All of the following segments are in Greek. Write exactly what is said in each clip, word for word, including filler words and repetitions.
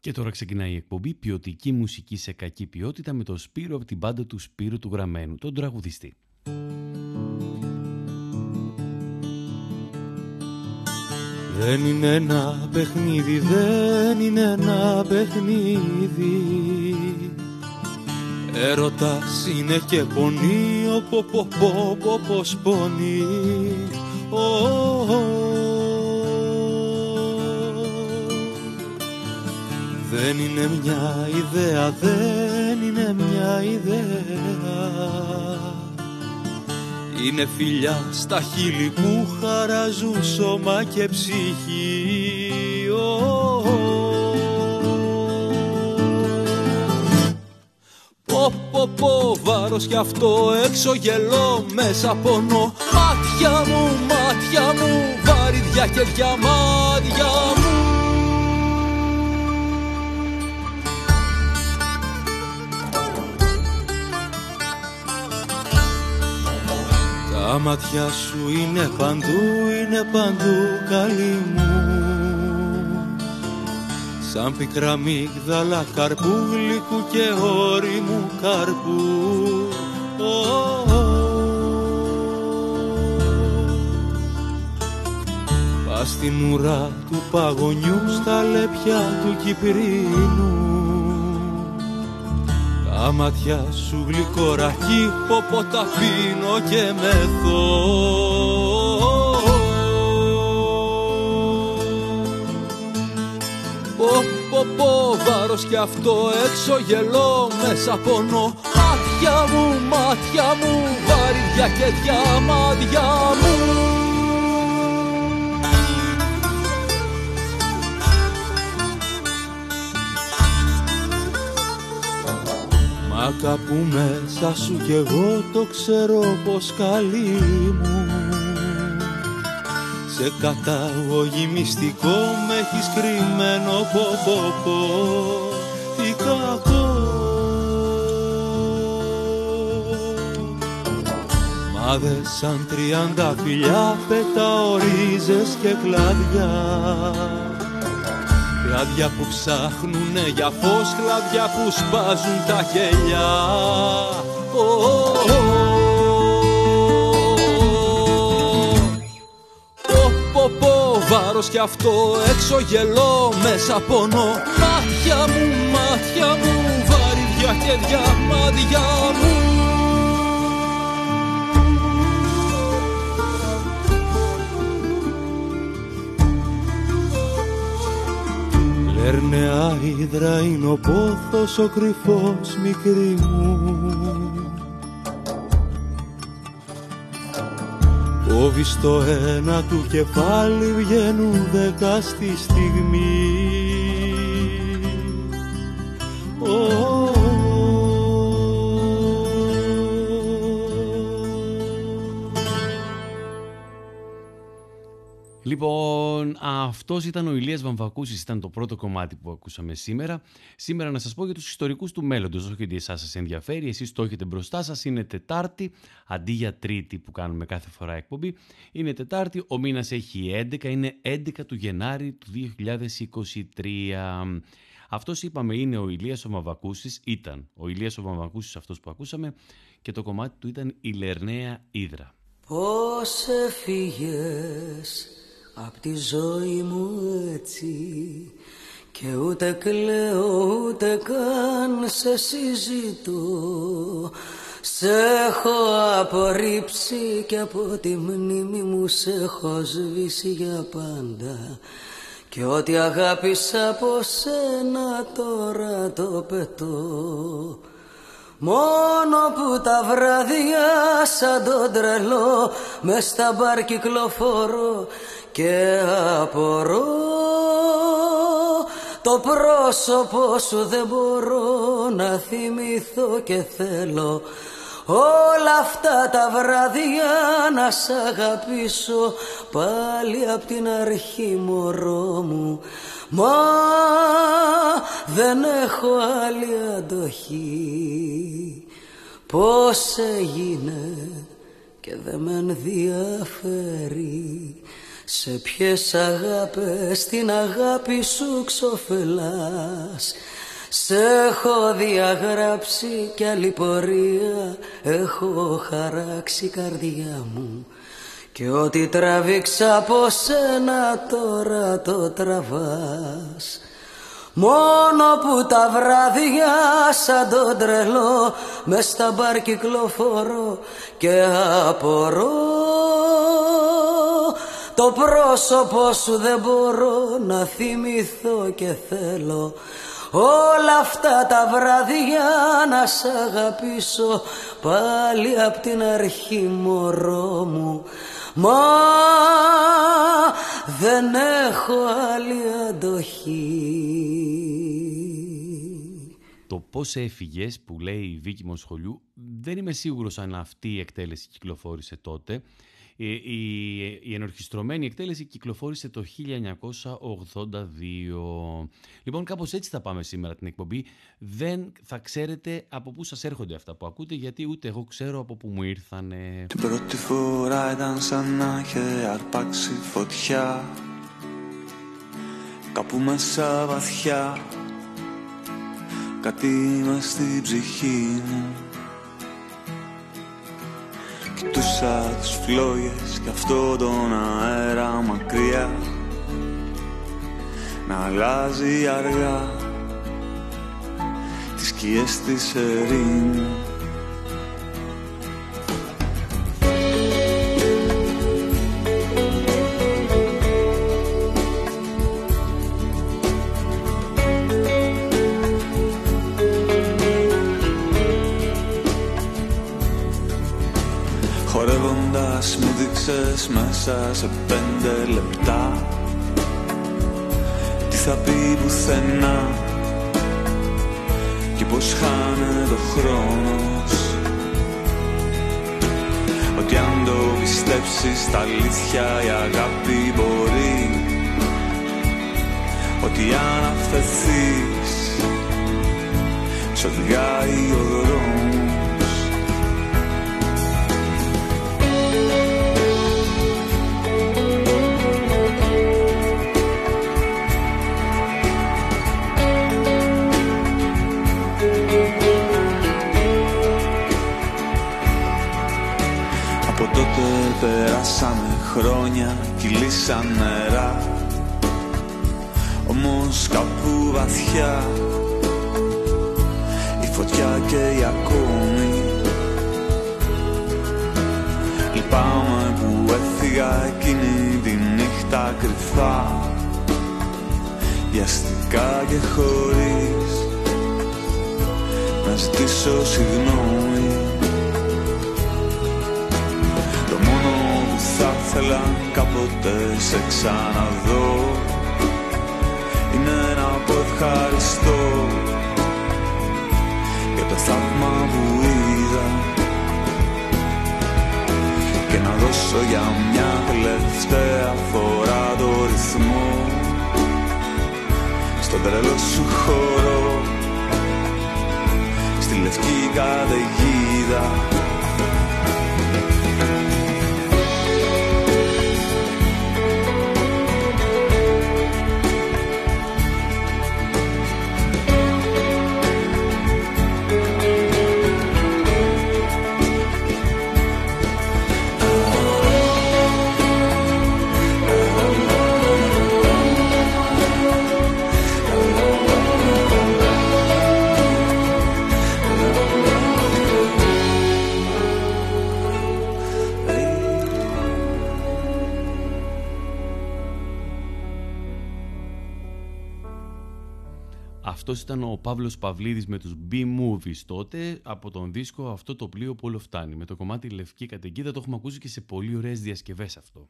Και τώρα ξεκινάει η εκπομπή «Ποιοτική μουσική σε κακή ποιότητα» με τον Σπύρο από την μπάντα του Σπύρου του Γραμμένου, τον τραγουδιστή. Δεν είναι ένα παιχνίδι, δεν είναι ένα παιχνίδι. Έρωτας είναι και πονεί, οπο πο πο πο πως πονεί. Oh, oh. Δεν είναι μια ιδέα, δεν είναι μια ιδέα. Είναι φιλιά στα χείλη που χαράζουν σώμα και ψυχή. Oh, oh. Πω πω πω βάρος κι αυτό, έξω γελώ, μέσα πονώ. Μάτια μου, μάτια μου, βαρύδια και διαμάδια μου. Τα μάτια σου είναι παντού, είναι παντού καλή μου. Σαν πικρά μίγδαλα καρπού, γλυκού και όριμου καρπού. Oh, oh. Πας στην ουρά του παγωνιού, στα λέπια του Κυπρίνου. Τα μάτια σου γλυκορακή, πω τα πίνω και μεθώ. Πω πω πω βάρος κι αυτό, έξω γελώ, μέσα πονώ. Μάτια μου, μάτια μου, βαρύδια και διαμάδια μου. Μα κάπου μέσα σου κι εγώ το ξέρω πως καλή μου. Σε καταγωγή μυστικό με έχεις κρυμμένο, πω πω πω, τι κακό. Μα δε σαν τριάντα φιλιά πετάω ρίζες και κλαδιά. Κλαδιά που ψάχνουνε για φως, κλαδιά που σπάζουν τα κελιά. Oh, oh, oh. Πω πω βάρος κι αυτό, έξω γελώ, μέσα πονώ. Μάτια μου, μάτια μου, βαρύδια και διαμάδια μου. Λέρνεα ύδρα είναι ο πόθος ο κρυφός, μικρή μου. Κόβει στο ένα του κεφάλι, βγαίνουν δέκα στη στιγμή. Oh, oh. Λοιπόν, αυτός ήταν ο Ηλίας Βαμβακούσης, ήταν το πρώτο κομμάτι που ακούσαμε σήμερα. Σήμερα να σας πω για τους ιστορικούς του μέλλοντος, όχι ότι εσάς σας ενδιαφέρει, εσείς το έχετε μπροστά σας, είναι Τετάρτη, αντί για Τρίτη που κάνουμε κάθε φορά εκπομπή, είναι Τετάρτη, ο μήνας έχει έντεκα, είναι έντεκα του Γενάρη του δύο χιλιάδες είκοσι τρία. Αυτός είπαμε είναι ο Ηλίας ο Βαμβακούσης, ήταν ο Ηλίας ο Βαμβακούσης αυτός που ακούσαμε και το κομμάτι του ήταν η Λερναία Ύδρα. Πώς έφυγες απ' τη ζωή μου έτσι και ούτε κλαίω ούτε καν σε συζητώ. Σε έχω απορρίψει και από τη μνήμη μου σε έχω σβήσει για πάντα. Και ό,τι αγάπησα από σένα τώρα το πετώ. Μόνο που τα βράδια σαν τον τρελό μες στα μπαρ κυκλοφορώ και απορώ. Το πρόσωπο σου δεν μπορώ να θυμηθώ και θέλω όλα αυτά τα βράδια να σ' αγαπήσω πάλι απ' την αρχή, μωρό μου. Μα δεν έχω άλλη αντοχή. Πώς έγινε και δεν με ενδιαφέρει. Σε ποιες αγάπες την αγάπη σου ξοφελάς. Σ' έχω διαγράψει κι άλλη πορεία έχω χαράξει καρδιά μου. Και ό,τι τραβήξα από σένα τώρα το τραβάς. Μόνο που τα βράδια σαν τον τρελό μες στα μπαρ κυκλοφορώ και απορώ. Το πρόσωπό σου δεν μπορώ να θυμηθώ και θέλω όλα αυτά τα βράδια να σ' αγαπήσω πάλι απ' την αρχή μωρό μου. Μα δεν έχω άλλη αντοχή. Το πώς έφυγες που λέει η Βίκη Μοσχολιού δεν είμαι σίγουρος αν αυτή η εκτέλεση κυκλοφόρησε τότε. Η, η, η ενορχιστρωμένη εκτέλεση κυκλοφόρησε το χίλια εννιακόσια ογδόντα δύο. Λοιπόν, κάπως έτσι θα πάμε σήμερα την εκπομπή. Δεν θα ξέρετε από πού σας έρχονται αυτά που ακούτε, γιατί ούτε εγώ ξέρω από πού μου ήρθανε. Την πρώτη φορά ήταν σαν να είχε αρπάξει φωτιά κάπου μέσα βαθιά. Κάτι μες στην ψυχή μου. Κοιτούσα τις φλόγες και αυτόν τον αέρα μακριά να αλλάζει αργά τις σκιές της ερήμου. Χορεύοντας μου δείξες μέσα σε πέντε λεπτά τι θα πει πουθενά και πως χάνεται ο χρόνος. Ότι αν το πιστέψεις τα αλήθεια η αγάπη μπορεί. Ότι αν αφαιθείς σ' οδηγάει ο δρόμος. Περάσανε χρόνια, κυλήσαν νερά, όμως κάπου βαθιά η φωτιά καίει ακόμη. Λυπάμαι που έφυγα εκείνη τη νύχτα κρυφά, βιαστικά και χωρίς να ζητήσω συγγνώμη. Θα ήθελα κάποτε σε ξαναδώ είναι να πω ευχαριστώ για το θαύμα που είδα και να δώσω για μια τελευταία φορά το ρυθμό στον τρελό σου χώρο, στη λευκή καταιγίδα. Αυτός ήταν ο Παύλος Παυλίδης με τους B-Movies τότε, από τον δίσκο «Αυτό το πλοίο που όλο φτάνει». Με το κομμάτι «Λευκή καταιγίδα» το έχουμε ακούσει και σε πολύ ωραίες διασκευές αυτό.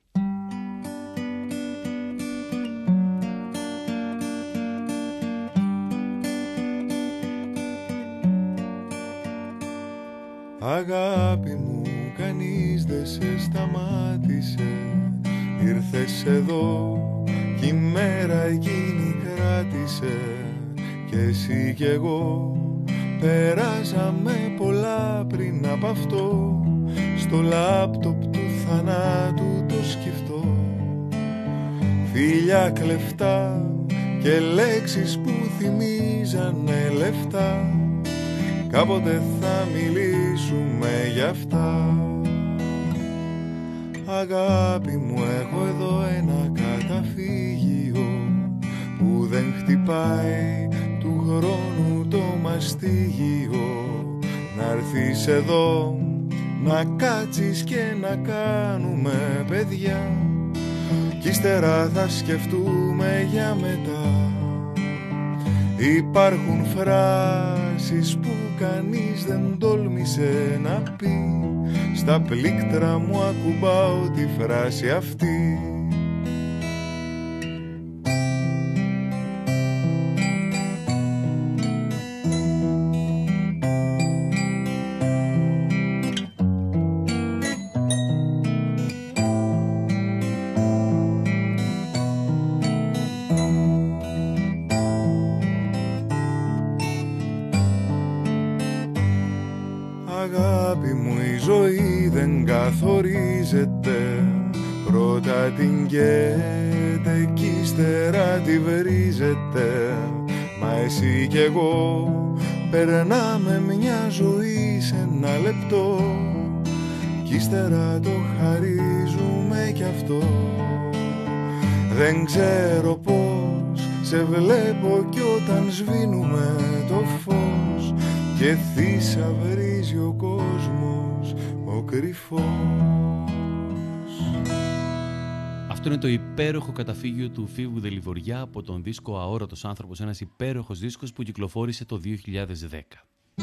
Αγάπη μου, κανείς δεν σε σταμάτησε. Ήρθες εδώ κι η μέρα εκείνη κράτησε. Κι εσύ κι εγώ περάσαμε πολλά πριν από αυτό. Στο λάπτοπ του θανάτου το σκεφτώ. φιλιά κλεφτά και λέξεις που θυμίζανε λεφτά. Κάποτε θα μιλήσουμε γι' αυτά. Αγάπη μου, έχω εδώ ένα καταφύγιο που δεν χτυπάει του χρόνου το μαστίγιο. Να'ρθεις εδώ να κάτσεις και να κάνουμε παιδιά κι ύστερα θα σκεφτούμε για μετά. Υπάρχουν φράσεις που κανείς δεν τόλμησε να πει. Στα πλήκτρα μου ακουμπάω τη φράση αυτή. Αγάπη μου, η ζωή δεν καθορίζεται. Πρώτα την καίτε κι ύστερα τη βρίζετε. Μα εσύ κι εγώ περνάμε μια ζωή σε ένα λεπτό κι ύστερα το χαρίζουμε κι αυτό. Δεν ξέρω πώς σε βλέπω κι όταν σβήνουμε το φως και θησαυρίζει ο κόσμος ο κρυφός. Αυτό είναι το υπέροχο καταφύγιο του Φίβου Δελιβοριά από τον δίσκο Αόρατος Άνθρωπος, ένας υπέροχος δίσκος που κυκλοφόρησε το δύο χιλιάδες δέκα.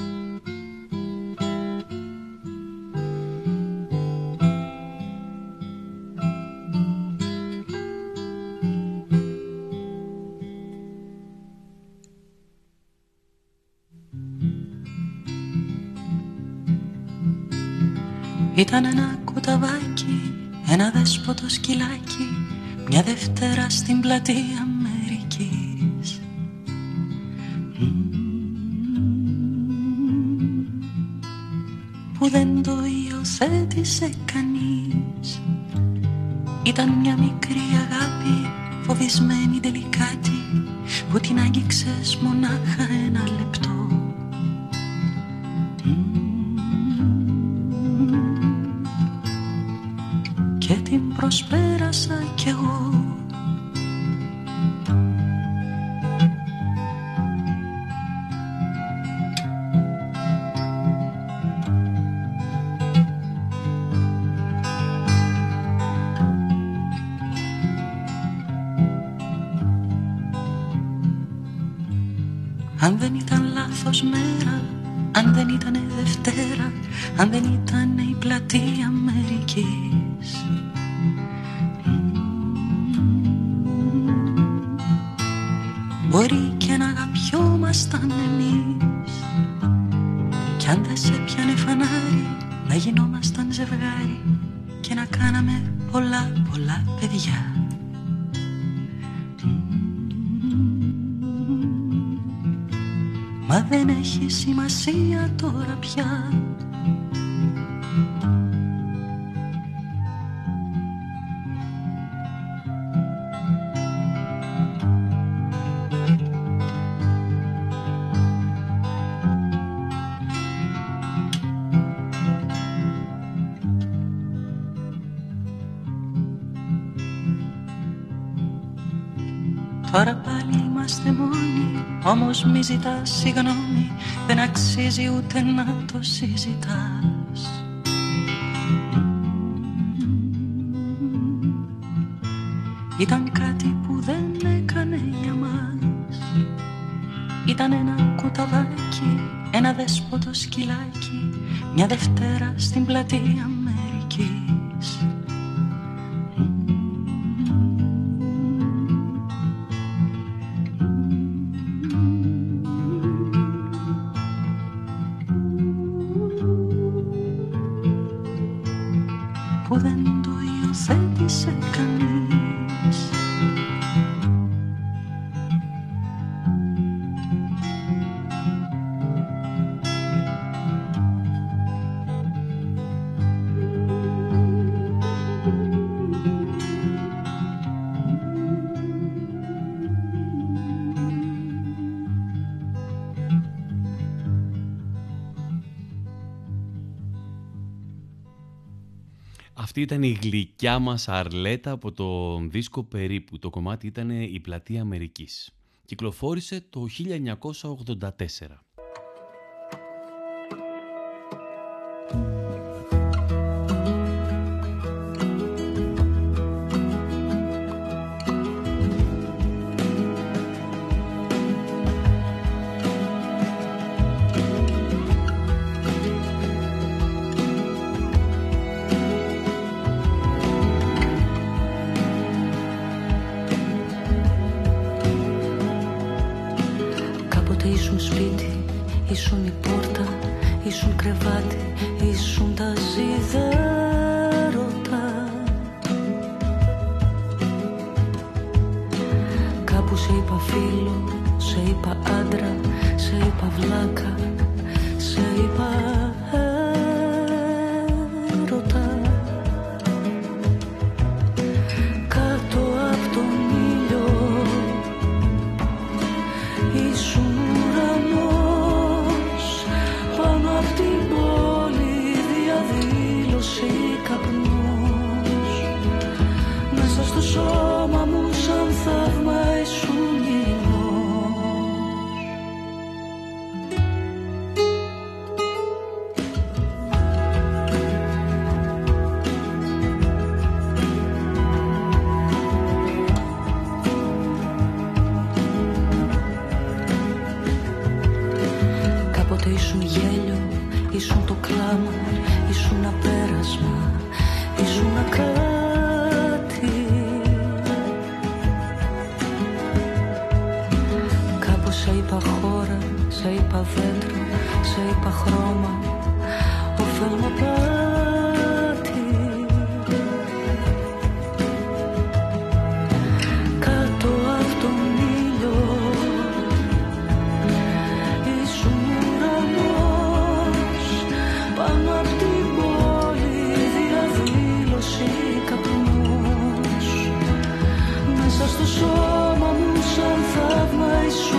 Ήταν ένα κουταβάκι, ένα δέσποτο σκυλάκι, μια Δευτέρα στην πλατεία Αμερικής. Που δεν το υιοθέτησε κανείς. Ήταν μια μικρή αγάπη, φοβισμένη τελικάτη, που την άγγιξες μονάχα ένα λεπτό. Και την προσπέρασα κι εγώ. Αν δεν ήταν λάθος μέρα, αν δεν ήτανε Δευτέρα, αν δεν ήτανε η πλατεία Αμερικής. Μπορεί και να αγαπιόμασταν εμείς, κι αν δεν σε πιάνε φανάρι, να γινόμασταν ζευγάρι και να κάναμε πολλά πολλά παιδιά. Μα δεν έχει σημασία τώρα πια. Τώρα πάλι είμαστε μόνοι, όμως μη ζητάς συγγνώμη, δεν αξίζει ούτε να το συζητάς. Ήταν κάτι που δεν έκανε για μας. Ήταν ένα κουταβάκι, ένα δέσποτο σκυλάκι, μια Δευτέρα στην πλατεία Αμερικής. Που δεν το υιοθέτησε κανείς. Αυτή ήταν η γλυκιά μας Αρλέτα από το δίσκο Περίπου. Το κομμάτι ήταν η Πλατεία Αμερικής. Κυκλοφόρησε το χίλια εννιακόσια ογδόντα τέσσερα. Ήσουν η πόρτα, ήσουν κρεβάτι, ήσουν τα ζυδέρωτα. Κάπου σε είπα φίλο, σε είπα άντρα, σε είπα βλάκα, σε είπα έρωτα. Κάτω απ' τον ήλιο ήσουν στο σώμα μου σαν θαύμα ήσουν γυμνός. Κάποτε ήσουν γέλιο, ήσουν το κλάμα, ήσουν απέρασμα, ήσουν ακρά. Σε είπα χώρα, σε είπα δέντρο, σε είπα χρώμα, οφελμοπάτι. Κάτω απ' τον ήλιο ήσουν ουρανός, πάνω απ' την πόλη διαδήλωση καπνός. Μέσα στο σώμα μου σαν θαύμα ήσουν.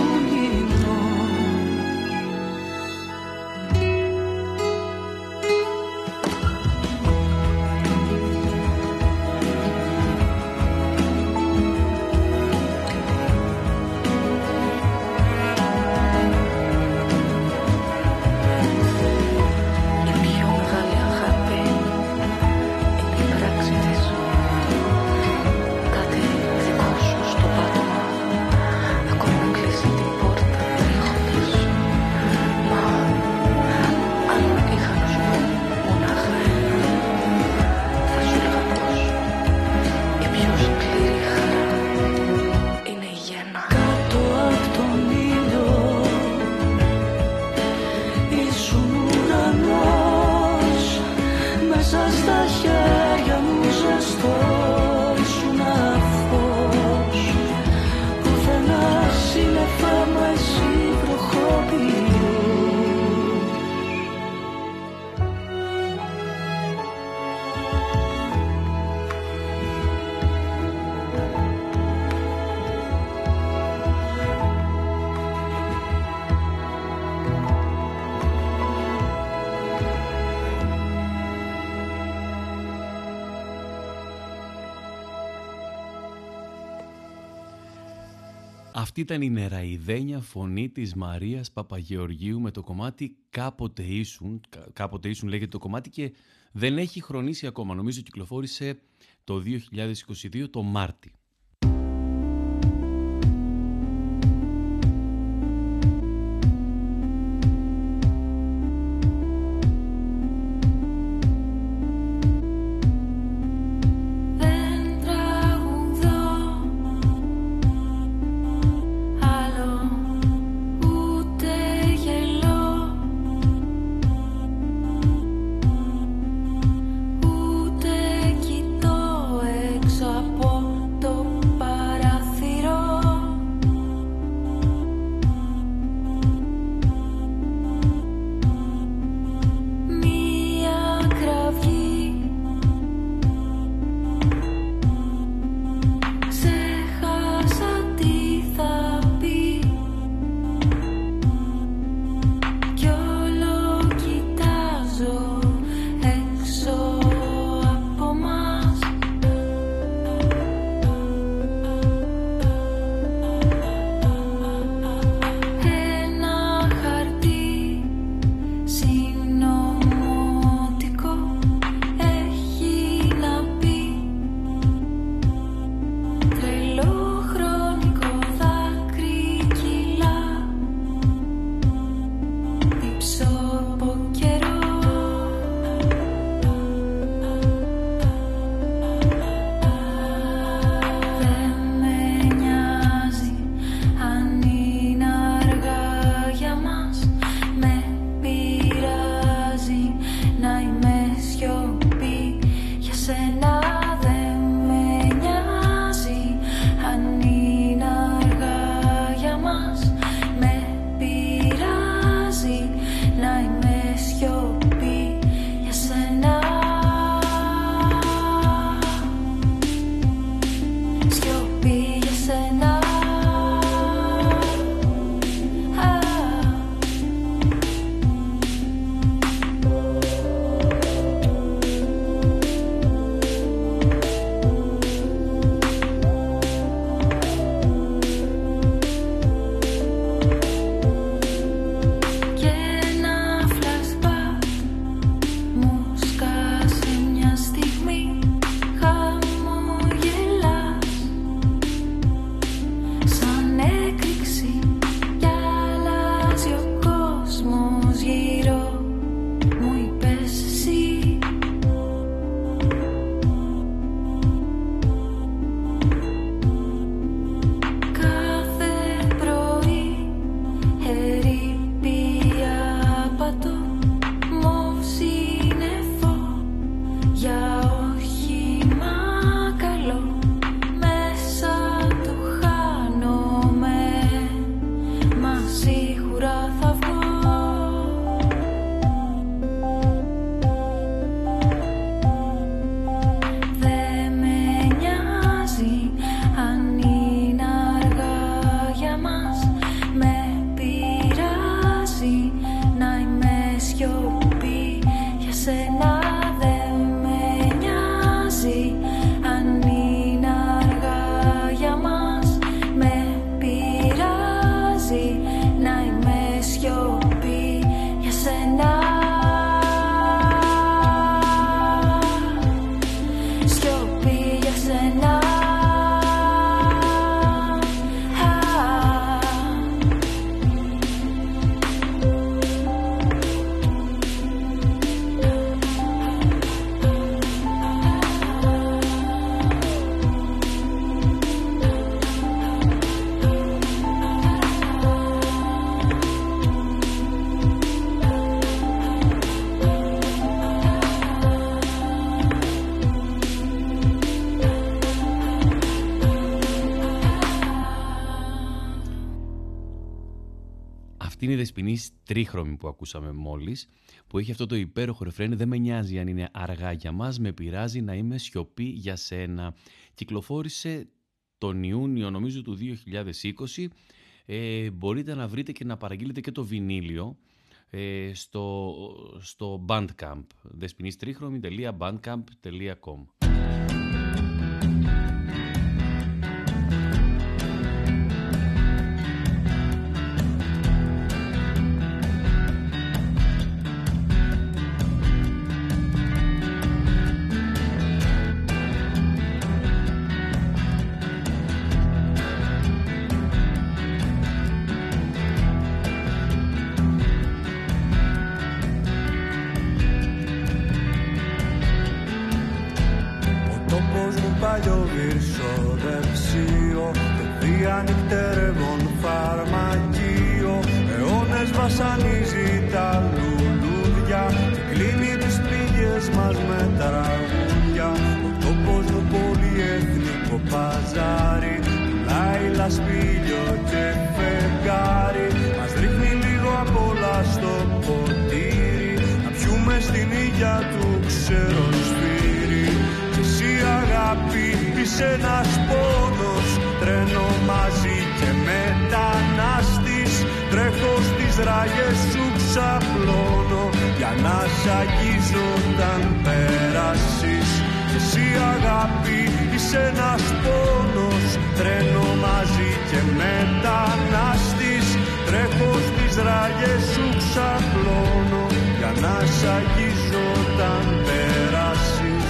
Αυτή ήταν η νεραϊδένια φωνή της Μαρίας Παπαγεωργίου με το κομμάτι «Κάποτε ήσουν». «Κάποτε ήσουν» λέγεται το κομμάτι και δεν έχει χρονίσει ακόμα. Νομίζω κυκλοφόρησε το δύο χιλιάδες είκοσι δύο το Μάρτι. Ούτε κοιτώ έξω από το Αυτή είναι η Δεσποινής Τρίχρωμη που ακούσαμε μόλις, που έχει αυτό το υπέροχο ρεφρέν «Δεν με νοιάζει αν είναι αργά για μας, με πειράζει να είμαι σιωπή για σένα». Κυκλοφόρησε τον Ιούνιο νομίζω του δύο χιλιάδες είκοσι. Ε, μπορείτε να βρείτε και να παραγγείλετε και το βινίλιο ε, στο, στο Bandcamp, δεσποινής τρίχρωμη τελεία bandcamp τελεία com. Βασανίζει τα λουλούδια και κλείνει τις πληγές μας με τραγούδια. Ο τόπος μου πολυεθνικό παζάρι, πουλάει λασπίλιο και φεγγάρι. Μας ρίχνει λίγο απ' όλα στο ποτήρι, να πιούμε στην ήλια του ξεροσφύρι. Και εσύ αγάπη είσαι ένας πόνος, τρένο μαζί και μετανάστης. Τρέχω στις ράγες σου ξαπλώνω για να σ' αγγίζω όταν πέρασεις. Και εσύ αγάπη είσαι ένας πόνος, τρένο μαζί και μετανάστης. Τρέχω στις ράγες σου ξαπλώνω για να σ' αγγίζω όταν πέρασεις.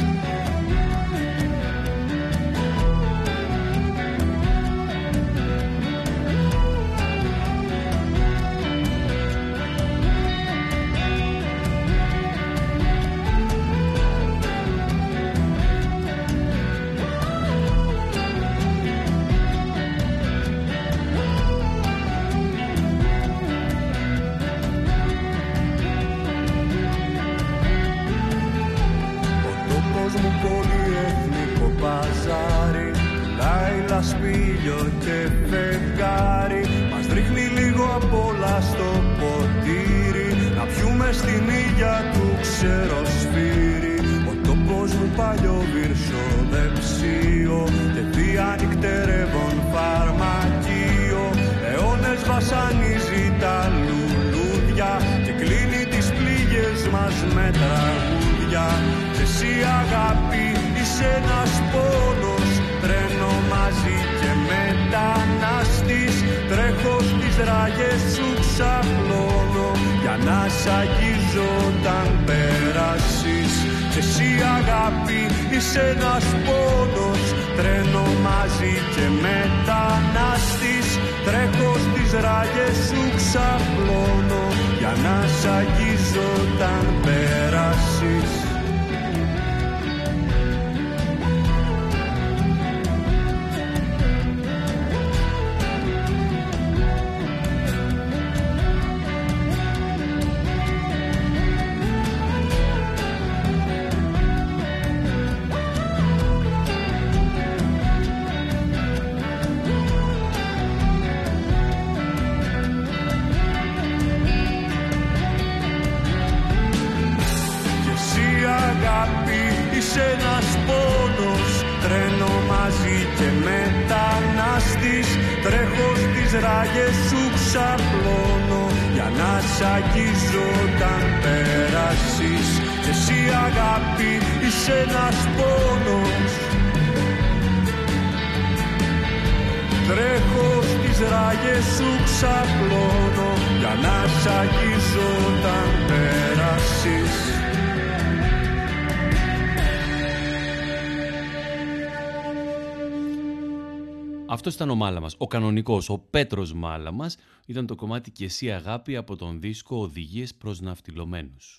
Σπήλιο και φεγγάρι, μας ρίχνει λίγο απ' όλα στο ποτήρι, να πιούμε στην ήλια του ξεροσφύρι. Ο τόπος μου παλιό βυρσοδεψίο και διανυκτερεύον φαρμακείο. Αιώνες βασανίζει τα λουλούδια και κλείνει τις πληγές μας με τραγούδια. Και εσύ αγάπη είσαι ένας πόνος, τρένο μαζί και μετανάστης. Τρέχω στις ράγες σου ξαπλώνω για να σ' αγγίζω όταν πέρασεις. Και εσύ αγάπη είσαι ένας πόνος, τρένο μαζί και μετανάστης. Τρέχω στις ράγες σου ξαπλώνω για να σ' αγγίζω όταν πέρασεις. Είσαι ένας πόνος, τρένο μαζί και μετανάστης. Τρέχω στις ράγες σου ξαπλώνω για να σ' αγγίζω όταν πέρασεις. Και εσύ αγάπη είσαι ένας πόνος, τρέχω στις ράγες σου ξαπλώνω για να σ' αγγίζω όταν πέρασεις. Αυτός ήταν ο Μάλαμας, ο κανονικός, ο Πέτρος Μάλαμας. Ήταν το κομμάτι «Και εσύ αγάπη» από τον δίσκο «Οδηγίες προς ναυτιλωμένους».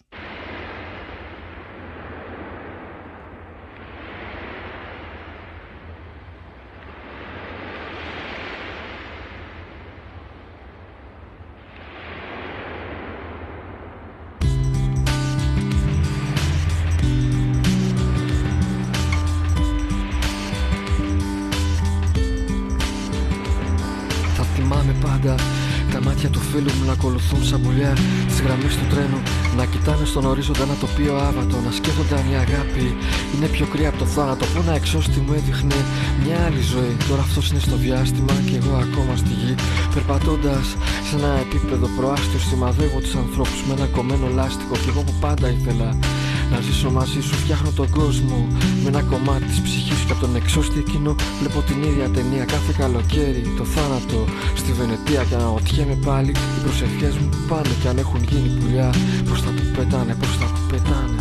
μάτια του φίλου μου να ακολουθούν σαν πουλιά τις γραμμές του τρένου, να κοιτάνε στον ορίζοντα ένα τοπίο άβατο, να σκέφτονται αν η αγάπη είναι πιο κρύα από το θάνατο, που ένα εξώστη μου έδειχνε μια άλλη ζωή. Τώρα αυτός είναι στο διάστημα και εγώ ακόμα στη γη, περπατώντας σε ένα επίπεδο προάστιο, σημαδεύω τους ανθρώπους με ένα κομμένο λάστιχο. Κι εγώ που πάντα ήθελα να ζήσω μαζί σου, φτιάχνω τον κόσμο με ένα κομμάτι της ψυχής σου. Και από τον εξώστη εκείνο βλέπω την ίδια ταινία κάθε καλοκαίρι, το θάνατο στη Βενετία. Και αναρωτιέμαι πάλι οι προσευχές μου που πάνε και αν έχουν γίνει πουλιά προς τα που πετάνε, προς τα που πετάνε.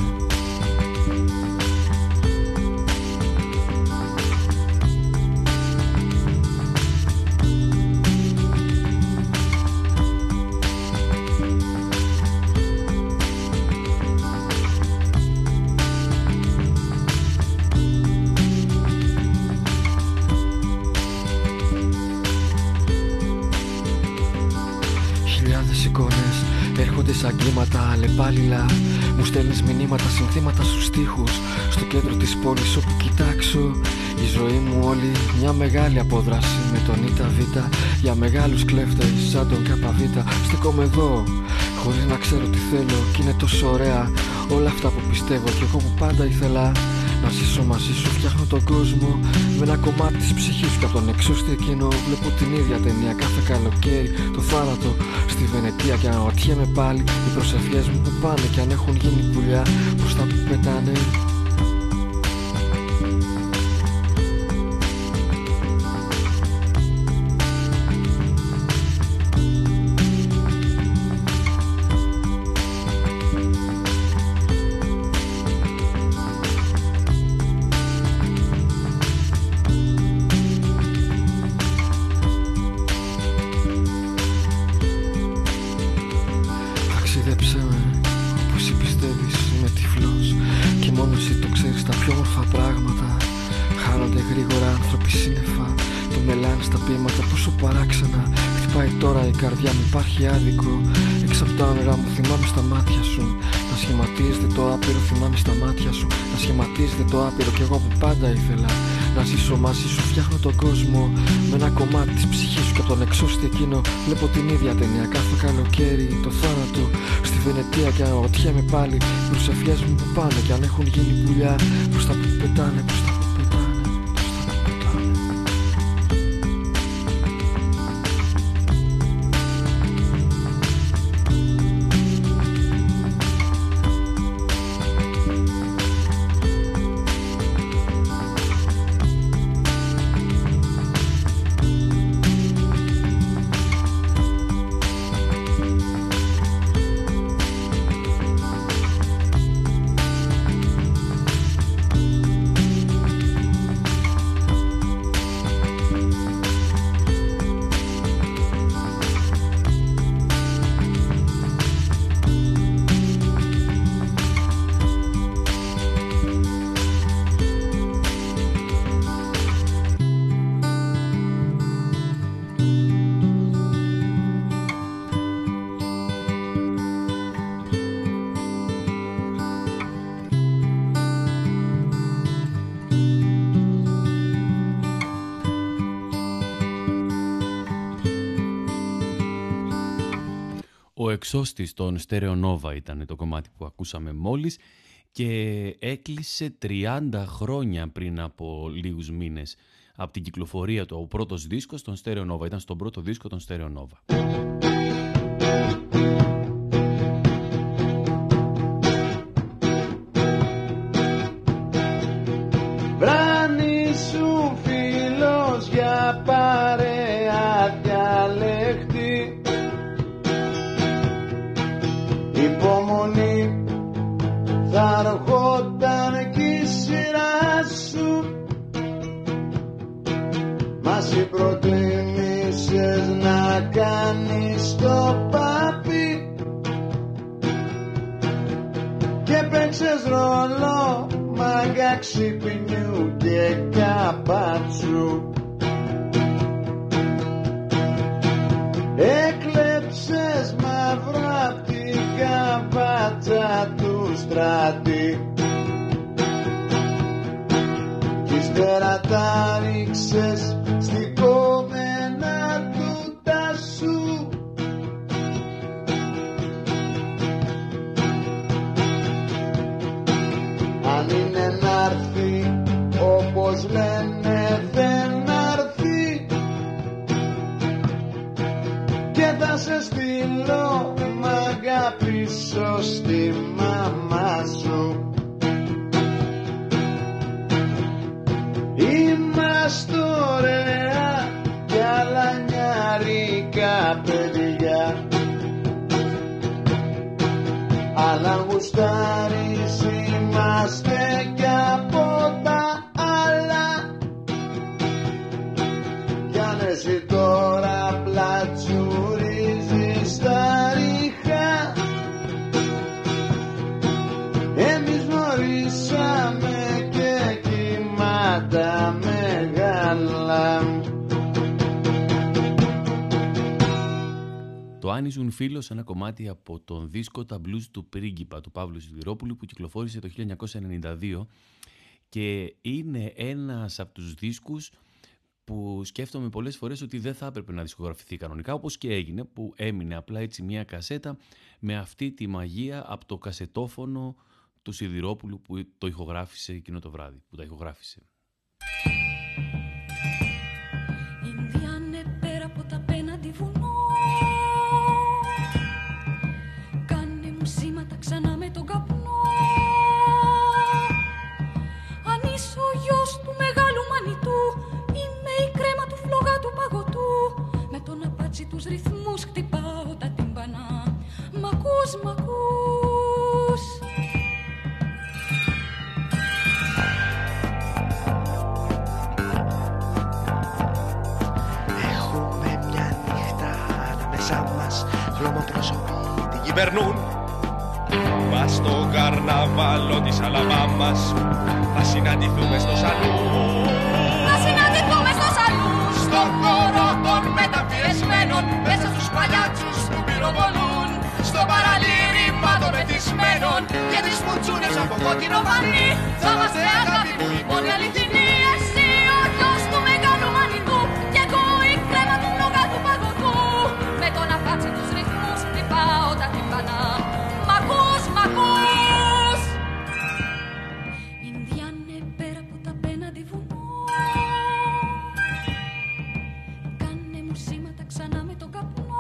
Σαν κύματα αλλεπάλληλα μου στέλνεις μηνύματα, συνθήματα στους στίχους. Στο κέντρο της πόλης όπου κοιτάξω, η ζωή μου όλη μια μεγάλη απόδραση με τον ΙΤΑ Β για μεγάλους κλέφτες σαν τον ΚΒ. Στεκόμαι εδώ χωρίς να ξέρω τι θέλω κι είναι τόσο ωραία όλα αυτά που πιστεύω. Κι εγώ που πάντα ήθελα να ζήσω μαζί σου, φτιάχνω τον κόσμο με ένα κομμάτι της ψυχής σου. Και από τον εξώστη εκείνο βλέπω την ίδια ταινία κάθε καλοκαίρι, το θάνατο στη Βενετία. Και αναρωτιέμαι πάλι οι προσευχές μου που πάνε και αν έχουν γίνει πουλιά προς τα που πετάνε. Υπάρχει άδικο έξω από τα όνειρά μου, θυμάμαι στα μάτια σου να σχηματίζεται το άπειρο, θυμάμαι στα μάτια σου να σχηματίζεται το άπειρο. Κι εγώ που πάντα ήθελα να ζήσω μαζί σου, φτιάχνω τον κόσμο με ένα κομμάτι της ψυχής σου. Και από τον εξώστη εκείνο βλέπω την ίδια ταινία κάθε καλοκαίρι, το θάνατο στη Βενετία. Και αναρωτιέμαι πάλι οι προσευχές μου που πάνε και αν έχουν γίνει πουλιά προς τα που πετάνε, προς τα που πετάνε. Ο εξώστης των Stereo Nova ήταν το κομμάτι που ακούσαμε μόλις και έκλεισε τριάντα χρόνια πριν από λίγους μήνες από την κυκλοφορία του. Ο πρώτος δίσκος των Stereo Nova ήταν στον πρώτο δίσκο των Stereo Nova. Βράνει σου φίλος για παρέα διαλέχτη, υπομονή θα ερχόταν κι η σειρά σου. Μας προτίμησες να κάνεις το πάπι και παίξες ρόλο μάγκα ξυπνιού και καπάτσου. Έκλεψες μαύρα απ' την καβάτσα του στράτη κι ύστερα τα ρίξες στην κομμένα του τάσου. θέλω μ' αγαπήσω στη μαμά σου. Είμαστε ωραία κι άλλα νιάρικα παιδιά, αλλά γουστάρεις είμαστε κι από τα άλλα. Κι αν εσύ τώρα πλατσουρίζεις τα ρίχα, εμείς γνωρίσαμε και κύματα μεγάλα. Το «Αν ήσουν φίλος», ένα κομμάτι από τον δίσκο «Τα blues του πρίγκιπα» του Παύλου Σιδηρόπουλου, που κυκλοφόρησε το χίλια εννιακόσια ενενήντα δύο, και είναι ένας από τους δίσκους που σκέφτομαι πολλές φορές ότι δεν θα έπρεπε να δισκογραφηθεί κανονικά, όπως και έγινε, που έμεινε απλά έτσι μια κασέτα με αυτή τη μαγεία από το κασετόφωνο του Σιδηρόπουλου που το ηχογράφησε εκείνο το βράδυ, που τα ηχογράφησε. Ινδιάνε πέρα από τα απέναντι βουνό, κάνε μου σήματα ξανά με τον καπνό. Αν είσαι ο γιος του μεγάλου μανιτού, είμαι η κρέμα του φλόγα του παγωτού. Με τον απάτσι τους ρυθμούς χτυπάω τα τύμπανα. Μ' ακούς, μ' ακούς. Έχουμε μια νύχτα ανάμεσά μας, δρόμο πρόσωποι την κυβερνούν. Μας στο καρναβάλο της Αλαβάμας θα συναντηθούμε στο σαλούν. Θα συναντηθούμε στο σαλούν, Στο χώρο των μεταμφιεσμένων, μέσα στους παλιάτσους που πυροβολούν. Στο παραλήρημα των μεθυσμένων και τις μουτσούνες από κόκκινο φανί. Θα είμαστε αγάπη μου η μόνη αληθινή. εσύ ο γιος του μεγάλου μανιτού κι εγώ η κρέμα του φλόγα του παγωτού. Με τον απάτσι τους ρυθμούς χτυπάω τα τύμπανα. Μ' ακούς, μ' ακούς. Ινδιάνε πέρα από τα απέναντι βουνό, κάνε μου σήματα ξανά με τον καπνό.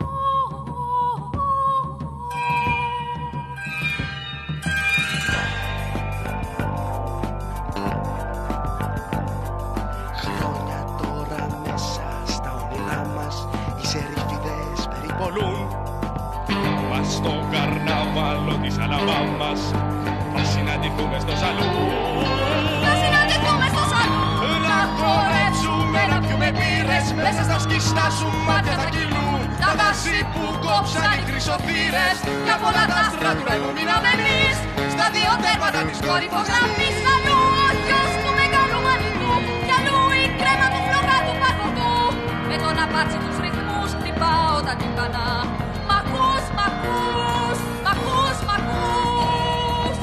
Χρόνια τώρα μέσα στα όνειρά μας οι σερίφιδες περιπολούν. Μας στο καρναβάλο της Αλαβάμας θα συναντηθούμε στο σαλούν. Θα συναντηθούμε στο σαλούν. Να χορέψουμε, να πιούμε μπύρες, μέσα στα σκιστά σου μάτια θα κυλούν. Τα δάση που κόψαν οι χρυσοθύρες κι από όλα τα άστρα του ρεύου μείναμε εμείς. Στα δύο τέρματα της κόρυφος γραμμής αλλού ο γιος του μεγάλου μανιτού κι αλλού η κρέμα του φλόγα του παγωτού. Με τον απάτσι τους ρυθμούς χτυπάω τα τύμπανα. Μ' ακούς, μ' ακούς, μ' ακούς, μ' ακούς.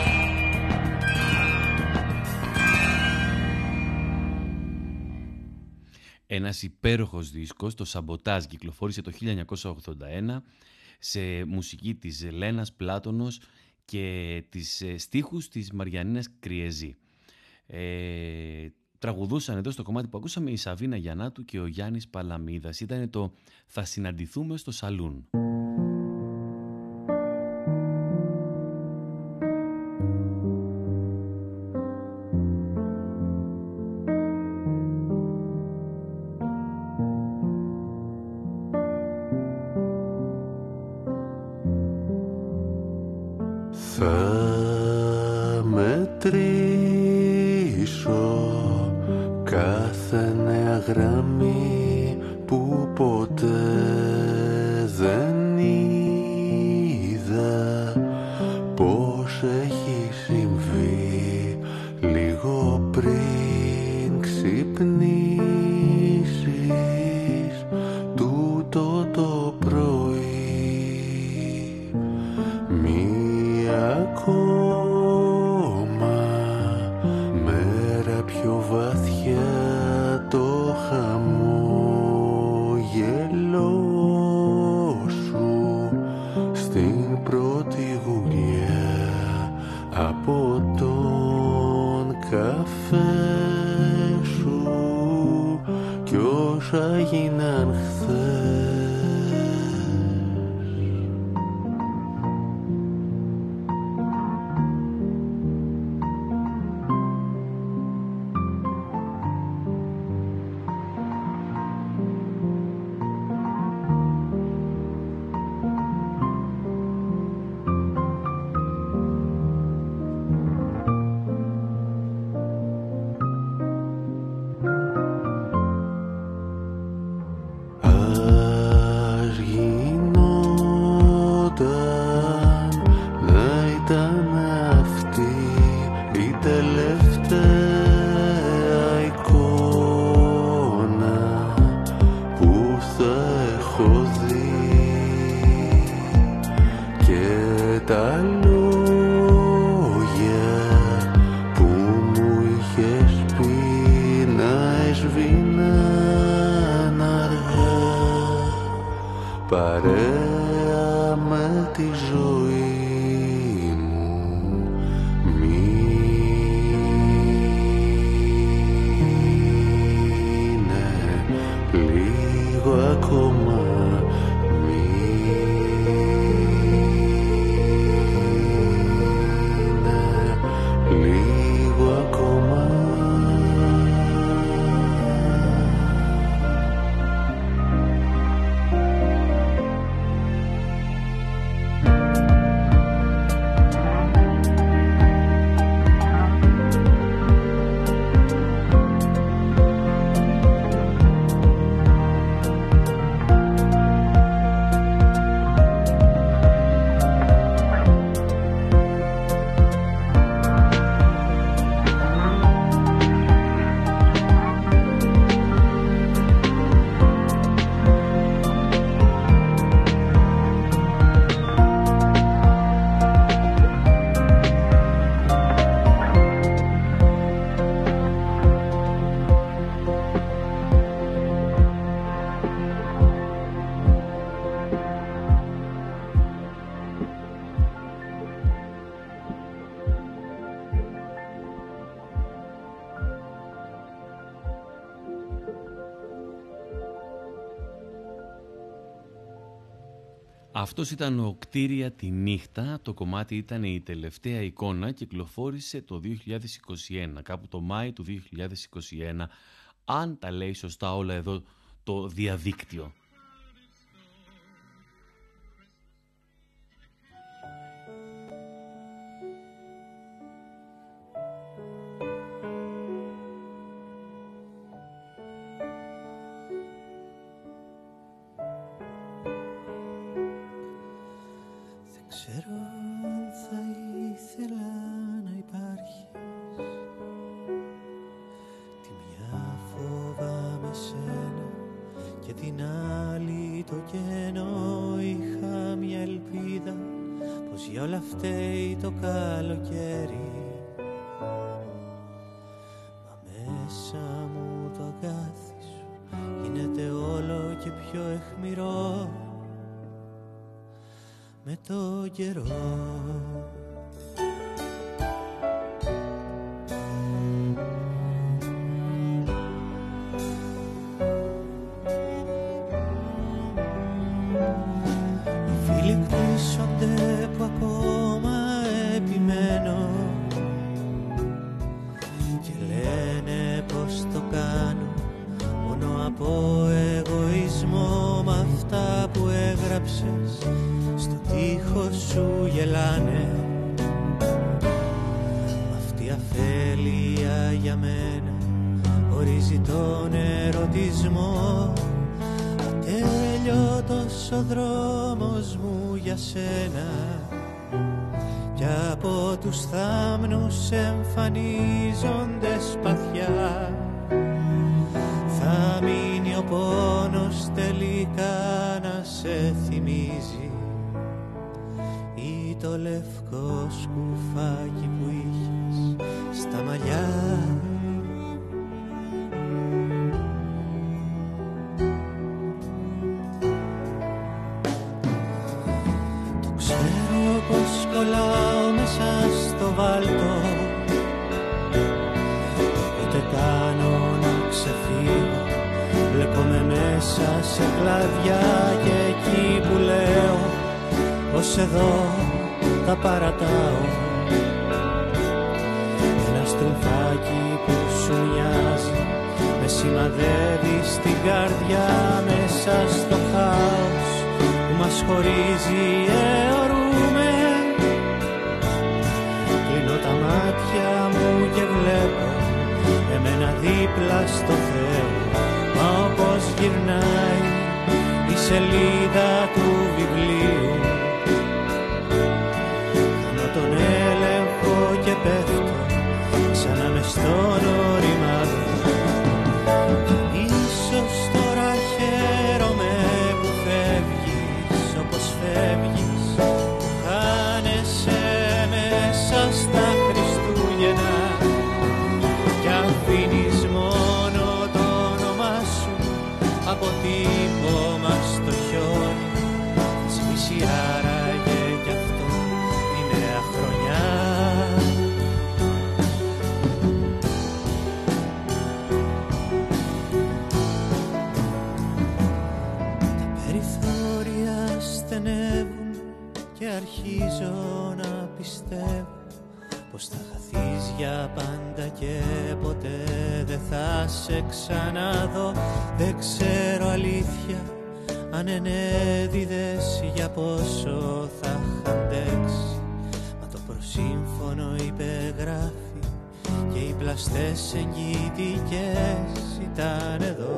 Ένας υπέροχος δίσκος, το «Σαμποτάζ», κυκλοφόρησε το χίλια εννιακόσια ογδόντα ένα σε μουσική της Λένας Πλάτωνος και τις στίχους της Μαριανίνας Κριεζή. Ε, τραγουδούσαν εδώ στο κομμάτι που ακούσαμε η Σαβίνα Γιαννάτου και ο Γιάννης Παλαμίδας. Ήταν το «Θα συναντηθούμε στο σαλούν». Θα μετρήσω κάθε νέα γραμμή που ποτέ δεν είδα, πώς έχει συμβεί λίγο πριν ξυπνήσεις τούτο το πρωί. Μία ακόμα μέρα πιο βαθιά, το χαμόγελό σου στην πρώτη γουλιά από τον καφέ σου κι όσα γίναν χθες. τα λόγια που μου είχες πει να έσβηναν αργά, παρέα με τη ζωή μου μείνε λίγο ακόμα. Αυτός ήταν ο Κτίρια τη νύχτα, το κομμάτι ήταν η τελευταία εικόνα, κυκλοφόρησε το δύο χιλιάδες είκοσι ένα, κάπου το Μάη του δύο χιλιάδες είκοσι ένα, αν τα λέει σωστά όλα εδώ το διαδίκτυο. Εμφανίζονται σπαθιά, θα μείνει ο πόνος τελικά να σε θυμίζει, ή το λευκό σκουφάκι που είχες στα μαλλιά. Το ξέρω πως κολλάω μέσα στο βάλτο, κάνω να ξεφύγω, μπλεκόμαι μέσα σε κλαδιά και εκεί που λέω πως εδώ τα παρατάω. Ένα στροφάκι που σου μοιάζει με σημαδεύει στην καρδιά μέσα στο χάος που μας χωρίζει, αιωρούμε. Κλείνω τα μάτια μου και βλέπω εμένα δίπλα στο Θεό, μα όπως γυρνάει η σελίδα του βιβλίου, κάνω τον έλεγχο και πέφτω ξανά μες στον οριμάδο. Ίσως τώρα χαίρομαι που φεύγεις όπως φεύγεις, που χάνεσαι άραγε κι αυτό η νέα χρονιά. Τα περιθώρια στενεύουν και αρχίζω να πιστεύω πως θα χαθείς για πάντα και ποτέ δεν θα σε ξαναδώ. Δεν ξέρω αλήθεια αν ενέδιδες για πόσο θα είχα αντέξει, μα το προσύμφωνο υπεγράφει και οι πλαστές εγγυητικές ήταν εδώ.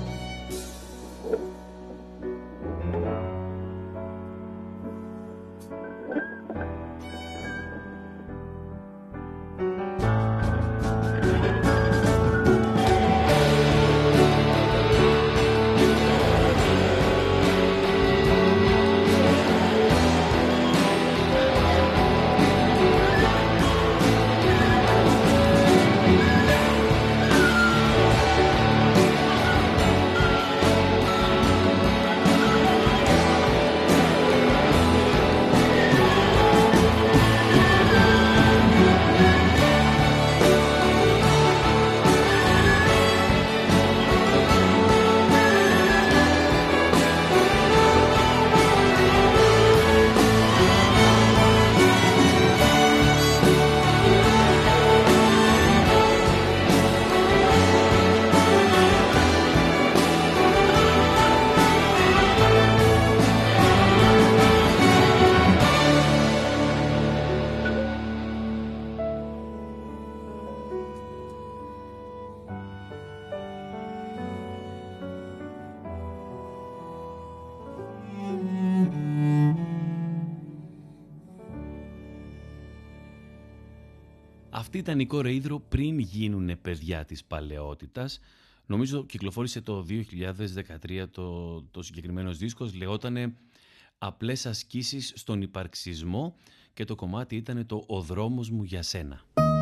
Αυτή ήταν η Κόρε Ύδρο πριν γίνουνε παιδιά της παλαιότητας. Νομίζω κυκλοφόρησε το δύο χιλιάδες δεκατρία το, το συγκεκριμένος δίσκος. Λεγότανε «Απλές ασκήσεις στον υπαρξισμό» και το κομμάτι ήταν το «Ο δρόμος μου για σένα».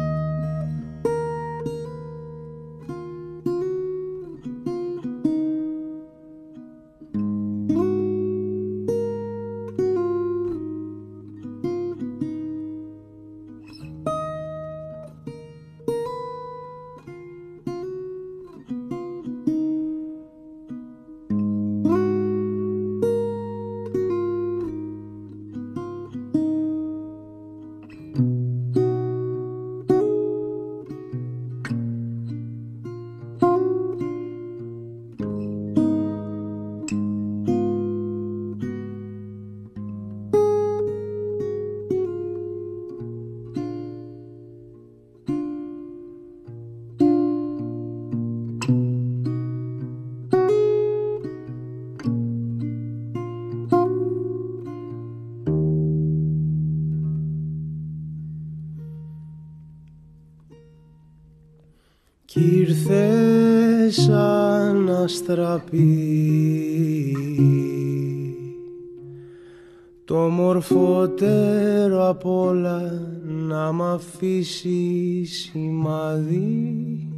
Κι ήρθε σαν αστραπή το μορφότερο απ' όλα να μ' αφήσει σημάδι.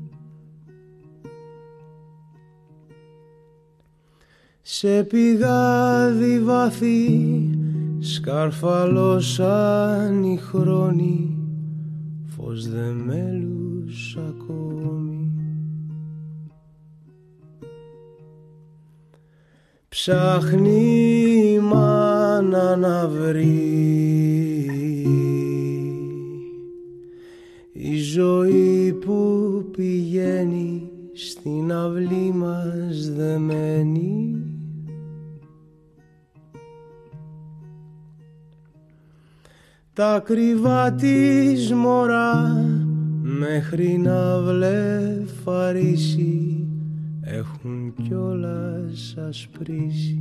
Σε πηγάδι βαθύ σκαρφαλώσαν οι χρόνοι, φως δε μέλους ακόμη. Ψάχνει η μάνα να βρει η ζωή που πηγαίνει στην αυλή μας δεμένη. Τα ακριβά της μωρά μέχρι να βλεφαρίσει έχουν κιόλας ασπρίσει.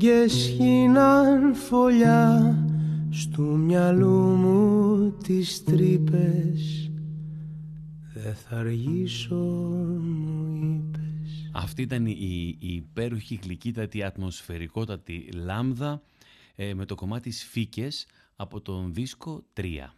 φύγες χύναν φωλιά στου μυαλού μου τις τρύπες. Δεν θα αργήσω, μου είπες. Αυτή ήταν η, η υπέροχη γλυκύτατη ατμοσφαιρικότατη Λάμδα ε, με το κομμάτι Σφίκες από τον δίσκο τρία.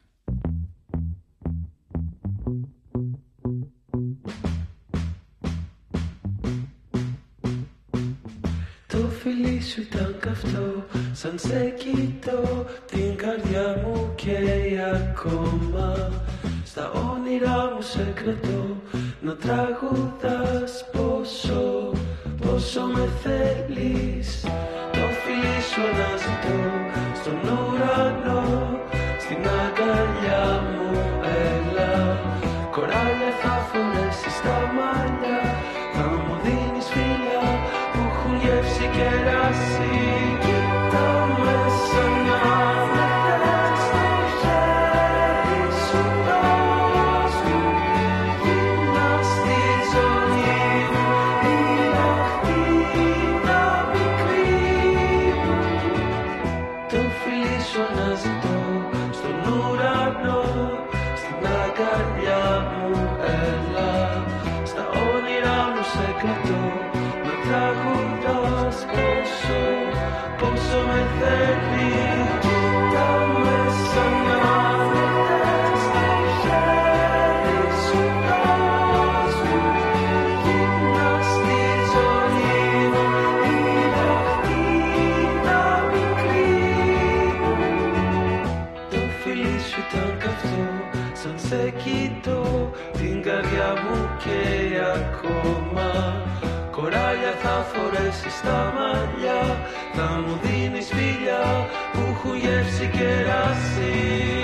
Το φιλί σου ήταν καυτό, σαν σε κοιτώ, την καρδιά μου καίει ακόμα. Στα όνειρά μου σε κρατώ, να τραγουδάς πόσο, πόσο με θέλεις. Το φιλί σου αναζητώ, στον ουρανό, στην αγκαλιά μου έλα. Κοράλια θα φορέσεις στα μαλλιά, θα μου δίνεις φιλιά που έχουν γεύση κεράσι. Κοίτα με σαν να με θες στο χέρι σου, δώσ' μου γίνα στη ζωή μου, η αχτίδα μικρή μου. Το φιλί σου αναζητώ, στον ουρανό, στην αγκαλιά μου έλα. Στα όνειρά μου σε κρατώ, να τραγουδάς πόσο, πόσο με θέλεις. Κοίτα με σαν να με θες στο χέρι σου, δώσ' μου γίνα στη ζωή μου, η αχτίδα μικρή μου. Το φιλί σου ήταν καυτό, σαν σε κοιτώ, την καρδιά μου καίει ακόμα. Κοράλια θα φορέσεις στα μαλλιά, θα μου δίνεις φιλιά που έχουν γεύση κεράσι.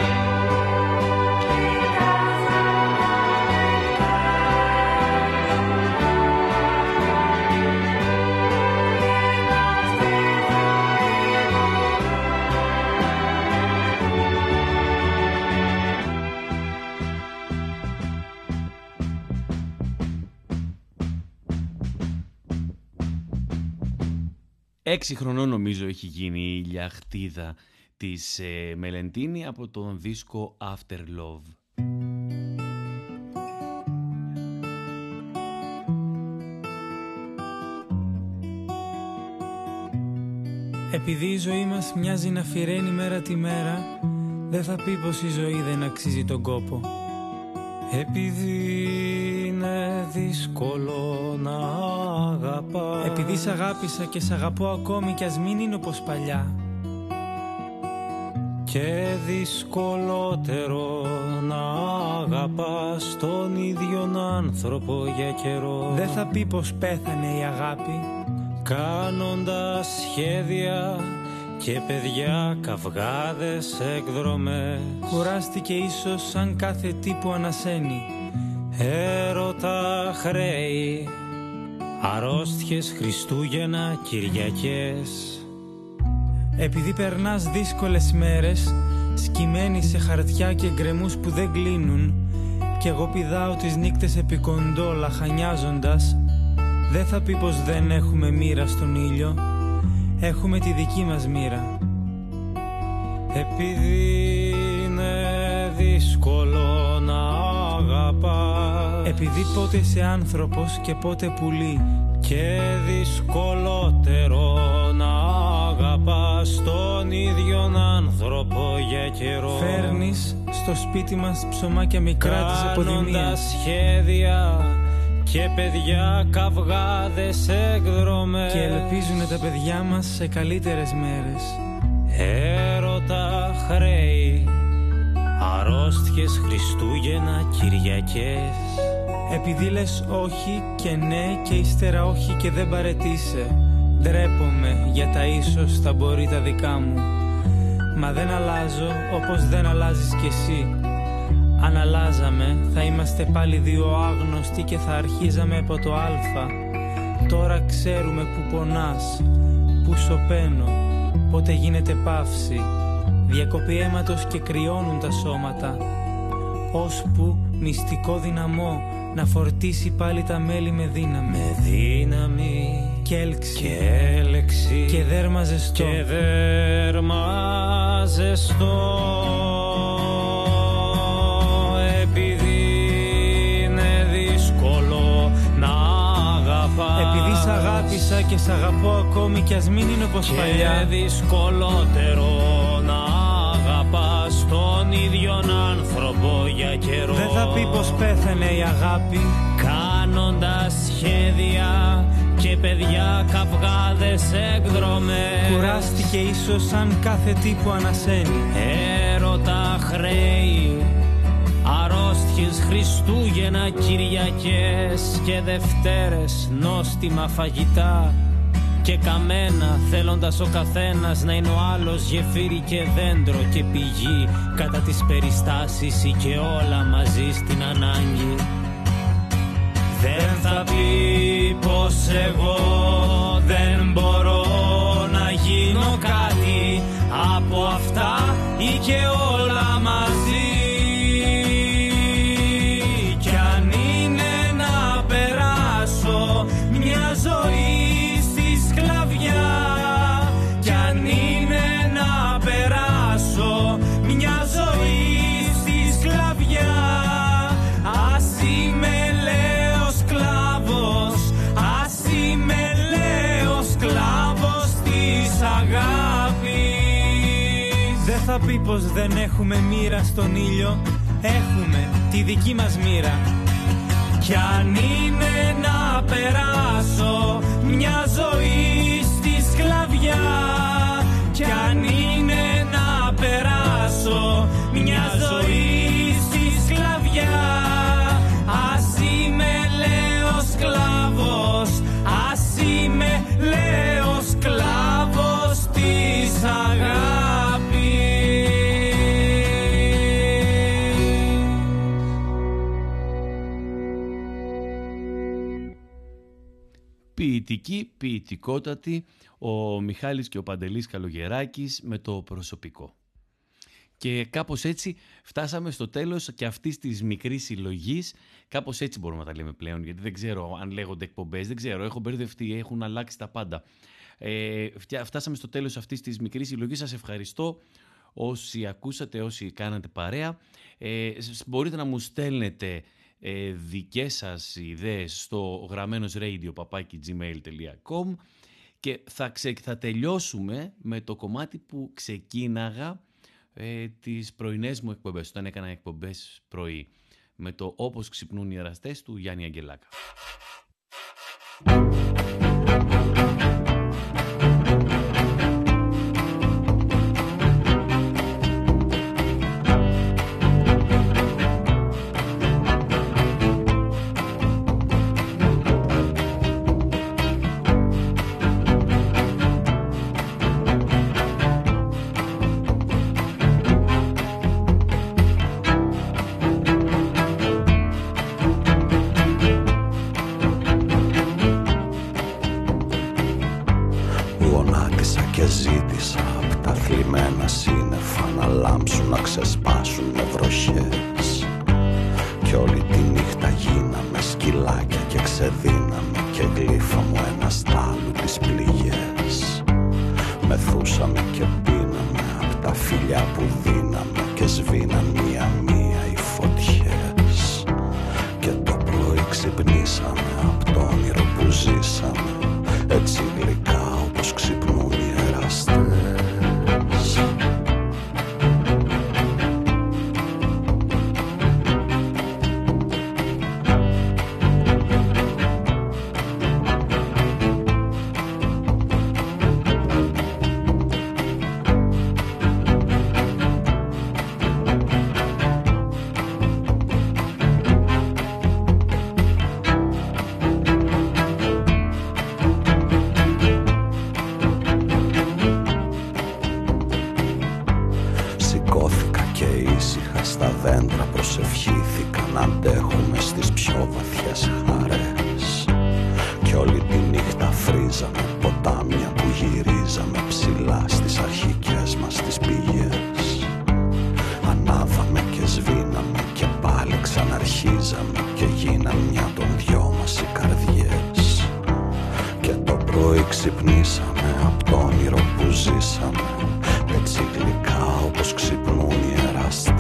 Έξι χρονών νομίζω έχει γίνει η ηλιαχτίδα της ε, Μελεντίνη από τον δίσκο After Love. Επειδή η ζωή μας μοιάζει να φυραίνει μέρα τη μέρα, δεν θα πει πως η ζωή δεν αξίζει τον κόπο. Επειδή είναι δύσκολο να αγαπάς, επειδή σ' αγάπησα και σ' αγαπώ ακόμη κι ας μην είναι όπως παλιά, και δυσκολότερο να αγαπάς τον ίδιον άνθρωπο για καιρό, δεν θα πει πως πέθανε η αγάπη, κάνοντας σχέδια και παιδιά, καυγάδες, εκδρομές. Κουράστηκε ίσως σαν κάθε τι που ανασένει, έρωτα, χρέη, αρρώστιες, Χριστούγεννα, Κυριακές. Επειδή περνάς δύσκολες μέρες, σκυμμένοι σε χαρτιά και γκρεμούς που δεν κλείνουν, κι εγώ πηδάω τις νύκτες επί κοντό λαχανιάζοντας, δεν θα πει πως δεν έχουμε μοίρα στον ήλιο, έχουμε τη δική μας μοίρα. Επειδή είναι δύσκολο να αγαπάς, επειδή πότε είσαι άνθρωπος και πότε πουλί, και δυσκολότερο να αγαπάς τον ίδιον άνθρωπο για καιρό, φέρνεις στο σπίτι μας ψωμάκια μικρά της αποδημίας, κάνοντας σχέδια και παιδιά, καυγάδες, εκδρομές, και ελπίζουνε τα παιδιά μας σε καλύτερες μέρες. Έρωτα, χρέη, αρρώστιες, Χριστούγεννα, Κυριακές. Επειδή λες όχι και ναι και ύστερα όχι και δεν παρετήσε, ντρέπομαι για τα ίσως θα μπορεί τα δικά μου. Μα δεν αλλάζω όπως δεν αλλάζεις κι εσύ. Αν αλλάζαμε θα είμαστε πάλι δύο άγνωστοι και θα αρχίζαμε από το α. Τώρα ξέρουμε που πονάς, που σωπαίνω, πότε γίνεται παύση, διακοπή αίματος και κρυώνουν τα σώματα, ώσπου μυστικό δυναμό να φορτίσει πάλι τα μέλη με δύναμη. Με δύναμη και έλξη, και έλξη, και δέρμα ζεστό, και δέρμα ζεστό. Επειδή είναι δύσκολο να αγαπάς, επειδή σ' αγάπησα και σ' αγαπώ ακόμη κι ας μην είναι όπως και παλιά, δυσκολότερο να αγαπάς τον ίδιον άνθρωπο για καιρό. δεν θα πει πως πέθανε η αγάπη, κάνοντας σχέδια και παιδιά, καυγάδες, εκδρομές. κουράστηκε ίσως σαν κάθε τι που ανασένει. Έρωτα, χρέη, αρρώστιες, Χριστούγεννα, Κυριακές και Δευτέρες, νόστιμα φαγητά και καμένα, θέλοντας ο καθένας να είναι ο άλλος γεφύρι και δέντρο και πηγή κατά τις περιστάσεις ή και όλα μαζί στην ανάγκη. Δεν θα πει πως εγώ δεν μπορώ να γίνω κάτι από αυτά ή και όλα μαζί. Κι αν είναι να περάσω μια ζωή στη σκλαβιά, κι αν είναι να περάσω μια ζωή στη σκλαβιά, ας είμαι λέω σκλάβος, ας είμαι λέω σκλάβος της αγάπης. Δεν θα πει πως δεν έχουμε μοίρα στον ήλιο, έχουμε τη δική μας μοίρα. Κι αν είναι να περάσω μια ζωή στη σκλαβιά, κι αν είναι να περάσω μια ζωή στη σκλαβιά, ας είμαι λέω σκλάβος, ας είμαι λέω σκλάβος της αγάπης. Ποιητική, ποιητικότατη, ο Μιχάλης και ο Παντελής Καλογεράκης με το προσωπικό. Και κάπως έτσι φτάσαμε στο τέλος και αυτής της μικρής συλλογής. Κάπως έτσι μπορούμε να τα λέμε πλέον, γιατί δεν ξέρω αν λέγονται εκπομπές, δεν ξέρω, έχω μπερδευτεί, έχουν αλλάξει τα πάντα. Ε, φτάσαμε στο τέλος αυτής της μικρής συλλογής. Σας ευχαριστώ όσοι ακούσατε, όσοι κάνατε παρέα. Ε, μπορείτε να μου στέλνετε ε, δικές σας ιδέες στο γραμμένος radio παπάκι gmail τελεία com και θα, ξε, θα τελειώσουμε με το κομμάτι που ξεκίναγα ε, τις πρωινές μου εκπομπές, όταν έκανα εκπομπές πρωί, με το «Όπως ξυπνούν οι εραστές» του Γιάννη Αγγελάκα. Να ξεσπάσουν με βροχές κι όλη τη νύχτα γίναμε σκυλάκια και ξεδίναμε και γλύφα μου ένα στάλου τις πληγές. Μεθούσαμε και πίναμε απ' τα φιλιά που δίναμε και σβήναν μία-μία οι φωτιές. Και το πρωί ξυπνήσαμε απ' το όνειρο που ζήσαμε, έτσι γλυκά όπως ξυπνούν οι εραστές. ξυπνήσαμε απ' το όνειρο που ζήσαμε, έτσι γλυκά όπως ξυπνούν οι εραστές.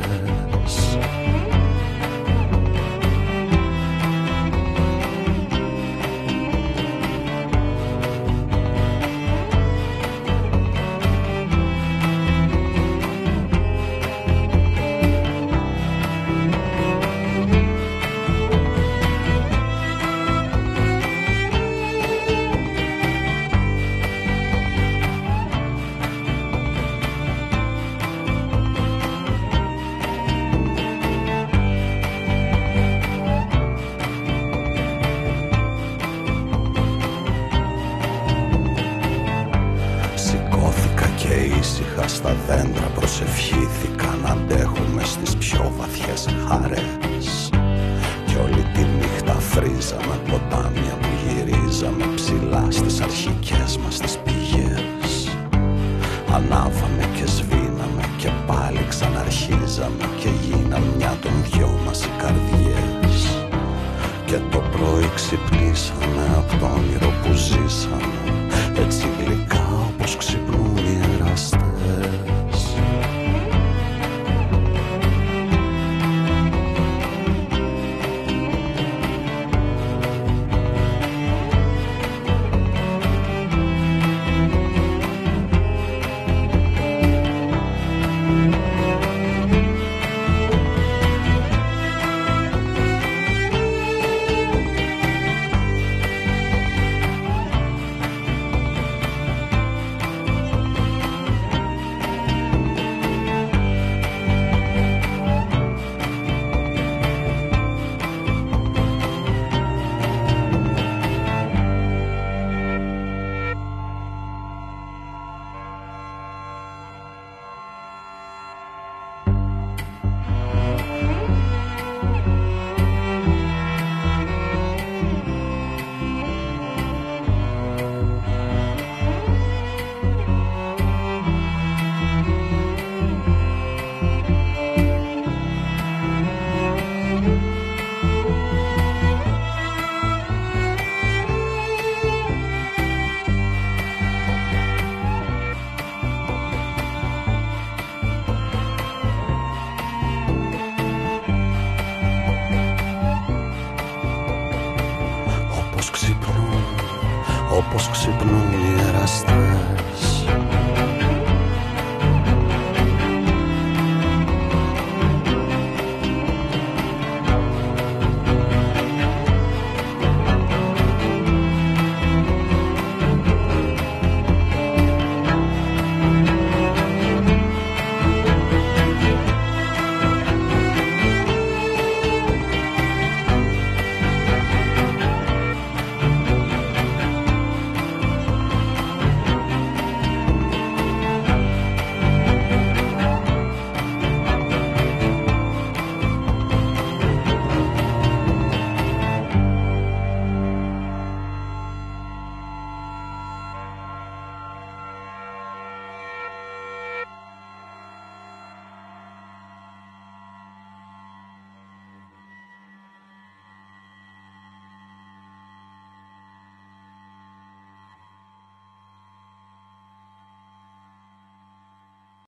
Στα δέντρα προσευχήθηκα να αντέχουμε στις πιο βαθιές χαρές. Κι όλη τη νύχτα φρίζαμε ποτάμια που γυρίζαμε ψηλά στις αρχικές μας τις πηγές. Ανάβαμε και σβήναμε και πάλι ξαναρχίζαμε και γίναν μια των δυο μας οι καρδιές. Και το πρωί ξυπνήσαμε απ' το όνειρο που ζήσαμε, έτσι γλυκά όπως ξυπνούν οι εραστές. Όπως ξυπνούν οι εραστές.